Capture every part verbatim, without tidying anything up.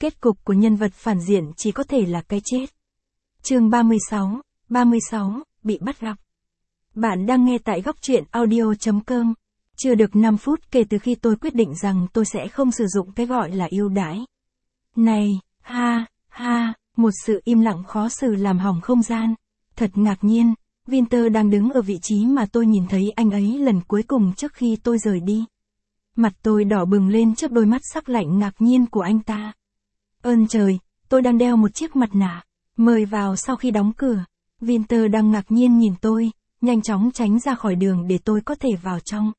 Kết cục của nhân vật phản diện chỉ có thể là cái chết. Chương ba mươi sáu, ba mươi sáu, bị bắt gặp. Bạn đang nghe tại góc truyện audio chấm com. Chưa được năm phút kể từ khi tôi quyết định rằng tôi sẽ không sử dụng cái gọi là ưu đãi. Này, ha, ha, một sự im lặng khó xử làm hỏng không gian. Thật ngạc nhiên, Winter đang đứng ở vị trí mà tôi nhìn thấy anh ấy lần cuối cùng trước khi tôi rời đi. Mặt tôi đỏ bừng lên trước đôi mắt sắc lạnh ngạc nhiên của anh ta. Ơn trời, tôi đang đeo một chiếc mặt nạ. Mời vào sau khi đóng cửa. Winter đang ngạc nhiên nhìn tôi, nhanh chóng tránh ra khỏi đường để tôi có thể vào trong.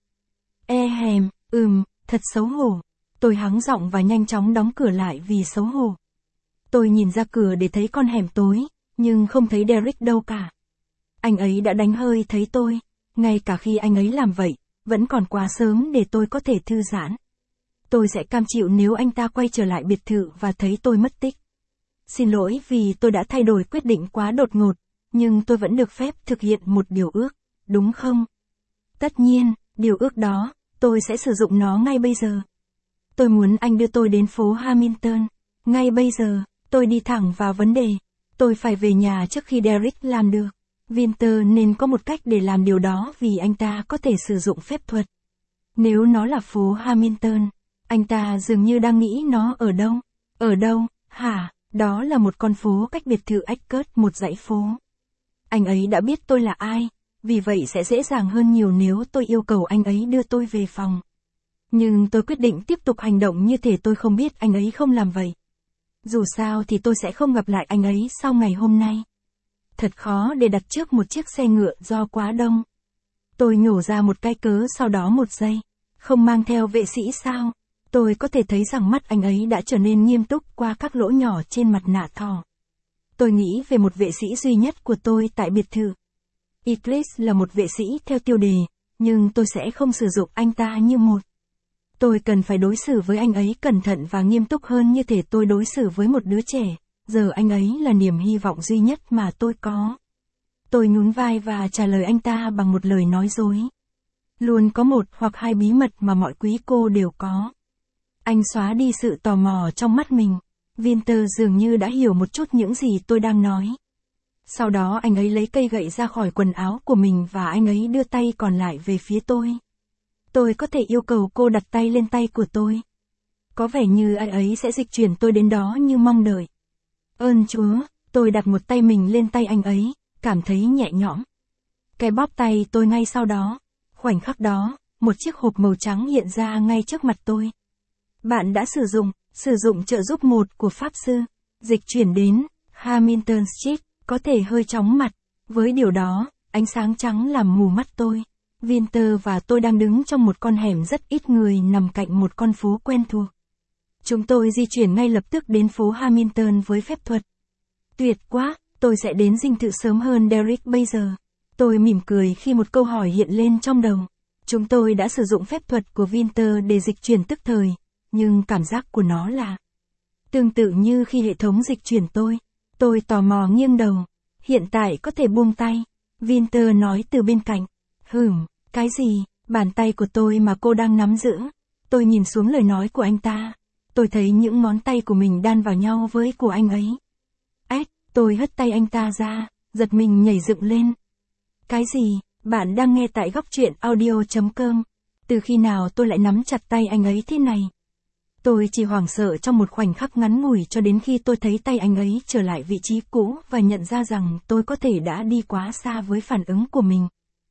E hèm, ừm, thật xấu hổ. Tôi hắng giọng và nhanh chóng đóng cửa lại vì xấu hổ. Tôi nhìn ra cửa để thấy con hẻm tối, nhưng không thấy Derek đâu cả. Anh ấy đã đánh hơi thấy tôi, ngay cả khi anh ấy làm vậy, vẫn còn quá sớm để tôi có thể thư giãn. Tôi sẽ cam chịu nếu anh ta quay trở lại biệt thự và thấy tôi mất tích. Xin lỗi vì tôi đã thay đổi quyết định quá đột ngột, nhưng tôi vẫn được phép thực hiện một điều ước, đúng không? Tất nhiên, điều ước đó, tôi sẽ sử dụng nó ngay bây giờ. Tôi muốn anh đưa tôi đến phố Hamilton. Ngay bây giờ, tôi đi thẳng vào vấn đề. Tôi phải về nhà trước khi Derek làm được. Winter nên có một cách để làm điều đó vì anh ta có thể sử dụng phép thuật. Nếu nó là phố Hamilton, anh ta dường như đang nghĩ nó ở đâu. Ở đâu, hả? Đó là một con phố cách biệt thự Eckert một dãy phố. Anh ấy đã biết tôi là ai, vì vậy sẽ dễ dàng hơn nhiều nếu tôi yêu cầu anh ấy đưa tôi về phòng. Nhưng tôi quyết định tiếp tục hành động như thể tôi không biết anh ấy không làm vậy. Dù sao thì tôi sẽ không gặp lại anh ấy sau ngày hôm nay. Thật khó để đặt trước một chiếc xe ngựa do quá đông. Tôi nhổ ra một cái cớ sau đó một giây. Không mang theo vệ sĩ sao? Tôi có thể thấy rằng mắt anh ấy đã trở nên nghiêm túc qua các lỗ nhỏ trên mặt nạ thỏ. Tôi nghĩ về một vệ sĩ duy nhất của tôi tại biệt thự. Eclipse là một vệ sĩ theo tiêu đề, nhưng tôi sẽ không sử dụng anh ta như một. Tôi cần phải đối xử với anh ấy cẩn thận và nghiêm túc hơn như thể tôi đối xử với một đứa trẻ. Giờ anh ấy là niềm hy vọng duy nhất mà tôi có. Tôi nhún vai và trả lời anh ta bằng một lời nói dối. Luôn có một hoặc hai bí mật mà mọi quý cô đều có. Anh xóa đi sự tò mò trong mắt mình. Winter dường như đã hiểu một chút những gì tôi đang nói. Sau đó anh ấy lấy cây gậy ra khỏi quần áo của mình và anh ấy đưa tay còn lại về phía tôi. Tôi có thể yêu cầu cô đặt tay lên tay của tôi. Có vẻ như anh ấy sẽ dịch chuyển tôi đến đó như mong đợi. Ơn Chúa, tôi đặt một tay mình lên tay anh ấy, cảm thấy nhẹ nhõm. Cái bóp tay tôi ngay sau đó. Khoảnh khắc đó, một chiếc hộp màu trắng hiện ra ngay trước mặt tôi. Bạn đã sử dụng, sử dụng trợ giúp một của Pháp Sư. Dịch chuyển đến Hamilton Street, có thể hơi chóng mặt. Với điều đó, ánh sáng trắng làm mù mắt tôi. Winter và tôi đang đứng trong một con hẻm rất ít người nằm cạnh một con phố quen thuộc. Chúng tôi di chuyển ngay lập tức đến phố Hamilton với phép thuật. Tuyệt quá, tôi sẽ đến dinh thự sớm hơn Derek bây giờ. Tôi mỉm cười khi một câu hỏi hiện lên trong đầu. Chúng tôi đã sử dụng phép thuật của Winter để dịch chuyển tức thời, nhưng cảm giác của nó là tương tự như khi hệ thống dịch chuyển tôi. Tôi tò mò nghiêng đầu. Hiện tại có thể buông tay. Winter nói từ bên cạnh. Hửm, cái gì? Bàn tay của tôi mà cô đang nắm giữ. Tôi nhìn xuống lời nói của anh ta. Tôi thấy những ngón tay của mình đan vào nhau với của anh ấy. Ếch, tôi hất tay anh ta ra, giật mình nhảy dựng lên. Cái gì? Bạn đang nghe tại góc truyện audio chấm com. Từ khi nào tôi lại nắm chặt tay anh ấy thế này? Tôi chỉ hoảng sợ trong một khoảnh khắc ngắn ngủi cho đến khi tôi thấy tay anh ấy trở lại vị trí cũ và nhận ra rằng tôi có thể đã đi quá xa với phản ứng của mình.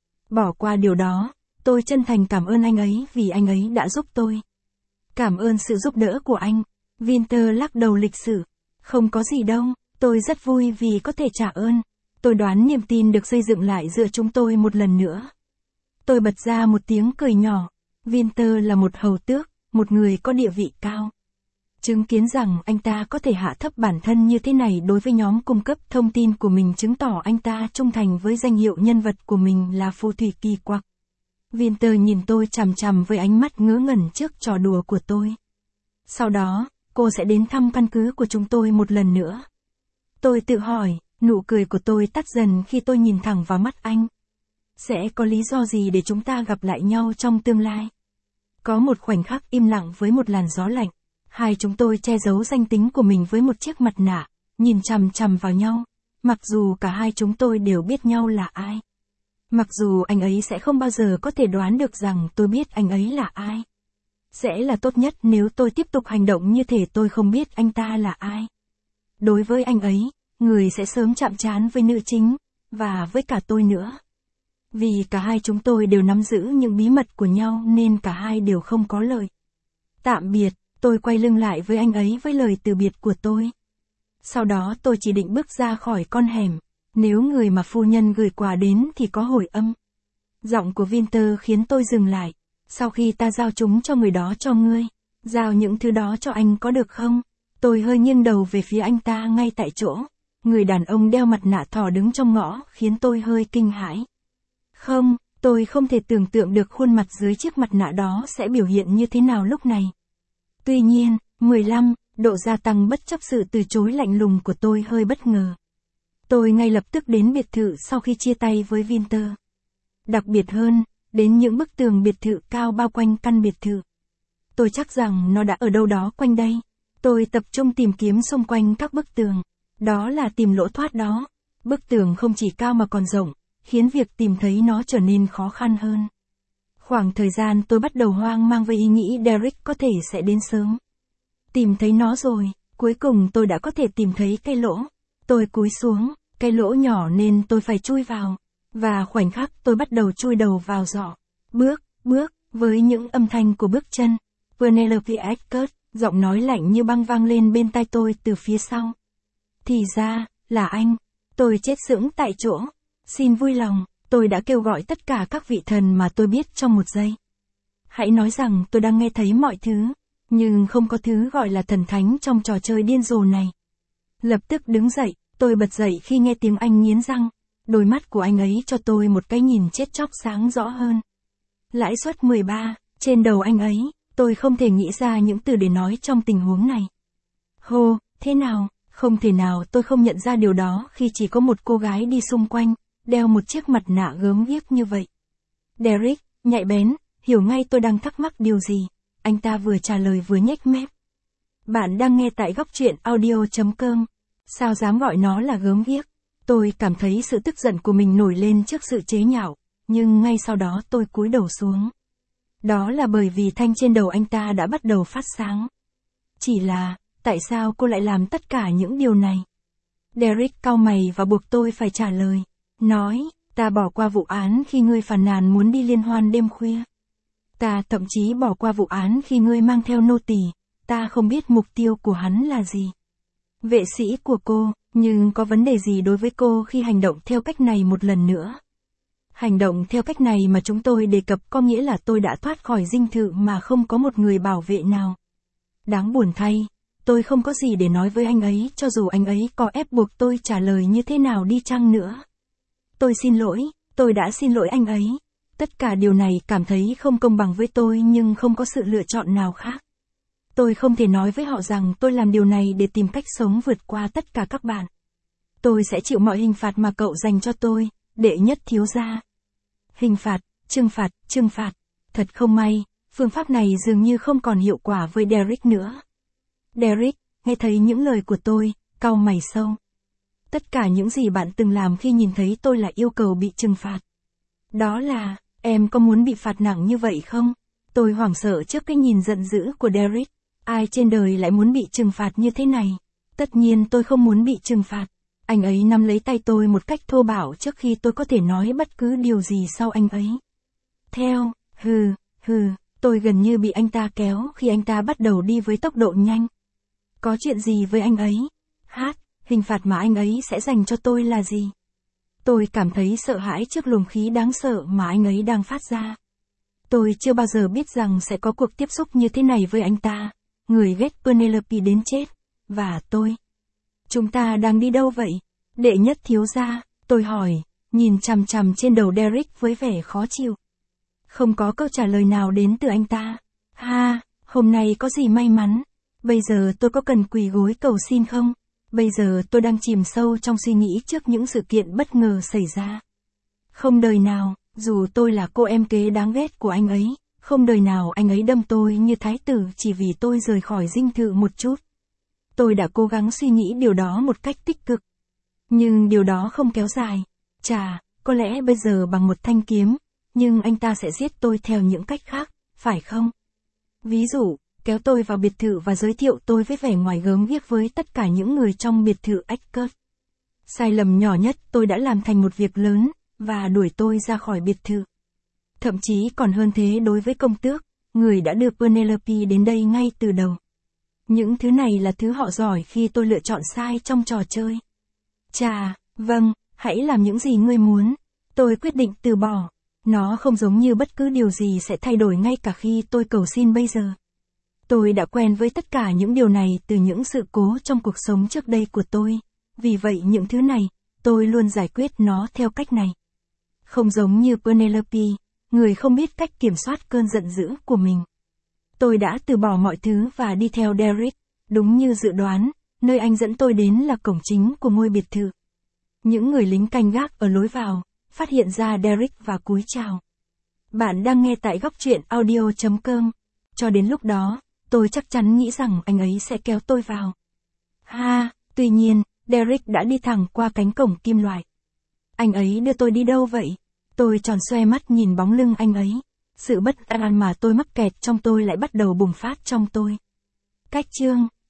Bỏ qua điều đó, tôi chân thành cảm ơn anh ấy vì anh ấy đã giúp tôi. Cảm ơn sự giúp đỡ của anh. Winter lắc đầu lịch sự. Không có gì đâu, tôi rất vui vì có thể trả ơn. Tôi đoán niềm tin được xây dựng lại giữa chúng tôi một lần nữa. Tôi bật ra một tiếng cười nhỏ. Winter là một hầu tước, một người có địa vị cao. Chứng kiến rằng anh ta có thể hạ thấp bản thân như thế này đối với nhóm cung cấp thông tin của mình chứng tỏ anh ta trung thành với danh hiệu nhân vật của mình là phù thủy kỳ quặc. Winter nhìn tôi chằm chằm với ánh mắt ngớ ngẩn trước trò đùa của tôi. Sau đó, cô sẽ đến thăm căn cứ của chúng tôi một lần nữa. Tôi tự hỏi, nụ cười của tôi tắt dần khi tôi nhìn thẳng vào mắt anh. Sẽ có lý do gì để chúng ta gặp lại nhau trong tương lai? Có một khoảnh khắc im lặng với một làn gió lạnh. Hai chúng tôi che giấu danh tính của mình với một chiếc mặt nạ, nhìn chằm chằm vào nhau, mặc dù cả hai chúng tôi đều biết nhau là ai. Mặc dù anh ấy sẽ không bao giờ có thể đoán được rằng tôi biết anh ấy là ai. Sẽ là tốt nhất nếu tôi tiếp tục hành động như thể tôi không biết anh ta là ai. Đối với anh ấy, người sẽ sớm chạm trán với nữ chính, và với cả tôi nữa. Vì cả hai chúng tôi đều nắm giữ những bí mật của nhau nên cả hai đều không có lời. Tạm biệt, tôi quay lưng lại với anh ấy với lời từ biệt của tôi. Sau đó tôi chỉ định bước ra khỏi con hẻm, nếu người mà phu nhân gửi quà đến thì có hồi âm. Giọng của Winter khiến tôi dừng lại. Sau khi ta giao chúng cho người đó cho ngươi, giao những thứ đó cho anh có được không? Tôi hơi nghiêng đầu về phía anh ta ngay tại chỗ. Người đàn ông đeo mặt nạ thỏ đứng trong ngõ khiến tôi hơi kinh hãi. Không, tôi không thể tưởng tượng được khuôn mặt dưới chiếc mặt nạ đó sẽ biểu hiện như thế nào lúc này. Tuy nhiên, mười lăm, độ gia tăng bất chấp sự từ chối lạnh lùng của tôi hơi bất ngờ. Tôi ngay lập tức đến biệt thự sau khi chia tay với Winter. Đặc biệt hơn, đến những bức tường biệt thự cao bao quanh căn biệt thự. Tôi chắc rằng nó đã ở đâu đó quanh đây. Tôi tập trung tìm kiếm xung quanh các bức tường. Đó là tìm lỗ thoát đó. Bức tường không chỉ cao mà còn rộng, khiến việc tìm thấy nó trở nên khó khăn hơn. Khoảng thời gian tôi bắt đầu hoang mang với ý nghĩ Derek có thể sẽ đến sớm. Tìm thấy nó rồi, cuối cùng tôi đã có thể tìm thấy cái lỗ. Tôi cúi xuống, cái lỗ nhỏ nên tôi phải chui vào. Và khoảnh khắc tôi bắt đầu chui đầu vào giỏ. Bước, bước, với những âm thanh của bước chân. Penelope Eckert, giọng nói lạnh như băng vang lên bên tai tôi từ phía sau. Thì ra, là anh. Tôi chết sững tại chỗ. Xin vui lòng, tôi đã kêu gọi tất cả các vị thần mà tôi biết trong một giây. Hãy nói rằng tôi đang nghe thấy mọi thứ, nhưng không có thứ gọi là thần thánh trong trò chơi điên rồ này. Lập tức đứng dậy, tôi bật dậy khi nghe tiếng anh nghiến răng. Đôi mắt của anh ấy cho tôi một cái nhìn chết chóc sáng rõ hơn. Lãi suất mười ba, trên đầu anh ấy, tôi không thể nghĩ ra những từ để nói trong tình huống này. Hô, thế nào, không thể nào tôi không nhận ra điều đó khi chỉ có một cô gái đi xung quanh, đeo một chiếc mặt nạ gớm ghiếc như vậy. Derek, nhạy bén, hiểu ngay tôi đang thắc mắc điều gì. Anh ta vừa trả lời vừa nhếch mép. Bạn đang nghe tại góc truyện audio chấm com. Sao dám gọi nó là gớm ghiếc? Tôi cảm thấy sự tức giận của mình nổi lên trước sự chế nhạo, nhưng ngay sau đó tôi cúi đầu xuống. Đó là bởi vì thanh trên đầu anh ta đã bắt đầu phát sáng. Chỉ là, tại sao cô lại làm tất cả những điều này? Derek cau mày và buộc tôi phải trả lời. Nói, ta bỏ qua vụ án khi ngươi phàn nàn muốn đi liên hoan đêm khuya. Ta thậm chí bỏ qua vụ án khi ngươi mang theo nô tỳ, ta không biết mục tiêu của hắn là gì. Vệ sĩ của cô, nhưng có vấn đề gì đối với cô khi hành động theo cách này một lần nữa? Hành động theo cách này mà chúng tôi đề cập có nghĩa là tôi đã thoát khỏi dinh thự mà không có một người bảo vệ nào. Đáng buồn thay, tôi không có gì để nói với anh ấy cho dù anh ấy có ép buộc tôi trả lời như thế nào đi chăng nữa. Tôi xin lỗi, tôi đã xin lỗi anh ấy. Tất cả điều này cảm thấy không công bằng với tôi nhưng không có sự lựa chọn nào khác. Tôi không thể nói với họ rằng tôi làm điều này để tìm cách sống vượt qua tất cả các bạn. Tôi sẽ chịu mọi hình phạt mà cậu dành cho tôi, đệ nhất thiếu gia. Hình phạt, trừng phạt, trừng phạt. Thật không may, phương pháp này dường như không còn hiệu quả với Derek nữa. Derek, nghe thấy những lời của tôi, cau mày sâu. Tất cả những gì bạn từng làm khi nhìn thấy tôi là yêu cầu bị trừng phạt. Đó là, em có muốn bị phạt nặng như vậy không? Tôi hoảng sợ trước cái nhìn giận dữ của Derek. Ai trên đời lại muốn bị trừng phạt như thế này? Tất nhiên tôi không muốn bị trừng phạt. Anh ấy nắm lấy tay tôi một cách thô bạo trước khi tôi có thể nói bất cứ điều gì sau anh ấy. Theo, hừ, hừ, tôi gần như bị anh ta kéo khi anh ta bắt đầu đi với tốc độ nhanh. Có chuyện gì với anh ấy? Hát, hình phạt mà anh ấy sẽ dành cho tôi là gì? Tôi cảm thấy sợ hãi trước luồng khí đáng sợ mà anh ấy đang phát ra. Tôi chưa bao giờ biết rằng sẽ có cuộc tiếp xúc như thế này với anh ta, người ghét Penelope đến chết, và tôi. Chúng ta đang đi đâu vậy? Đệ nhất thiếu gia, tôi hỏi, nhìn chằm chằm trên đầu Derek với vẻ khó chịu. Không có câu trả lời nào đến từ anh ta. Ha, hôm nay có gì may mắn? Bây giờ tôi có cần quỳ gối cầu xin không? Bây giờ tôi đang chìm sâu trong suy nghĩ trước những sự kiện bất ngờ xảy ra. Không đời nào, dù tôi là cô em kế đáng ghét của anh ấy, Không đời nào anh ấy đâm tôi như thái tử chỉ vì tôi rời khỏi dinh thự một chút. Tôi đã cố gắng suy nghĩ điều đó một cách tích cực. Nhưng điều đó không kéo dài. Chà, có lẽ bây giờ bằng một thanh kiếm, nhưng anh ta sẽ giết tôi theo những cách khác, phải không? Ví dụ, kéo tôi vào biệt thự và giới thiệu tôi với vẻ ngoài gớm ghiếc với tất cả những người trong biệt thự Eckert. Sai lầm nhỏ nhất tôi đã làm thành một việc lớn, và đuổi tôi ra khỏi biệt thự. Thậm chí còn hơn thế đối với công tước, người đã đưa Penelope đến đây ngay từ đầu. Những thứ này là thứ họ giỏi khi tôi lựa chọn sai trong trò chơi. Chà, vâng, hãy làm những gì ngươi muốn. Tôi quyết định từ bỏ. Nó không giống như bất cứ điều gì sẽ thay đổi ngay cả khi tôi cầu xin bây giờ. Tôi đã quen với tất cả những điều này từ những sự cố trong cuộc sống trước đây của tôi. Vì vậy những thứ này, tôi luôn giải quyết nó theo cách này. Không giống như Penelope, người không biết cách kiểm soát cơn giận dữ của mình. Tôi đã từ bỏ mọi thứ và đi theo Derek, đúng như dự đoán, nơi anh dẫn tôi đến là cổng chính của ngôi biệt thự. Những người lính canh gác ở lối vào, phát hiện ra Derek và cúi chào. Bạn đang nghe tại góc truyện audio chấm com. Cho đến lúc đó, tôi chắc chắn nghĩ rằng anh ấy sẽ kéo tôi vào. Ha, tuy nhiên, Derek đã đi thẳng qua cánh cổng kim loại. Anh ấy đưa tôi đi đâu vậy? Tôi tròn xoe mắt nhìn bóng lưng anh ấy. Sự bất an mà tôi mắc kẹt trong tôi lại bắt đầu bùng phát trong tôi. Cách chương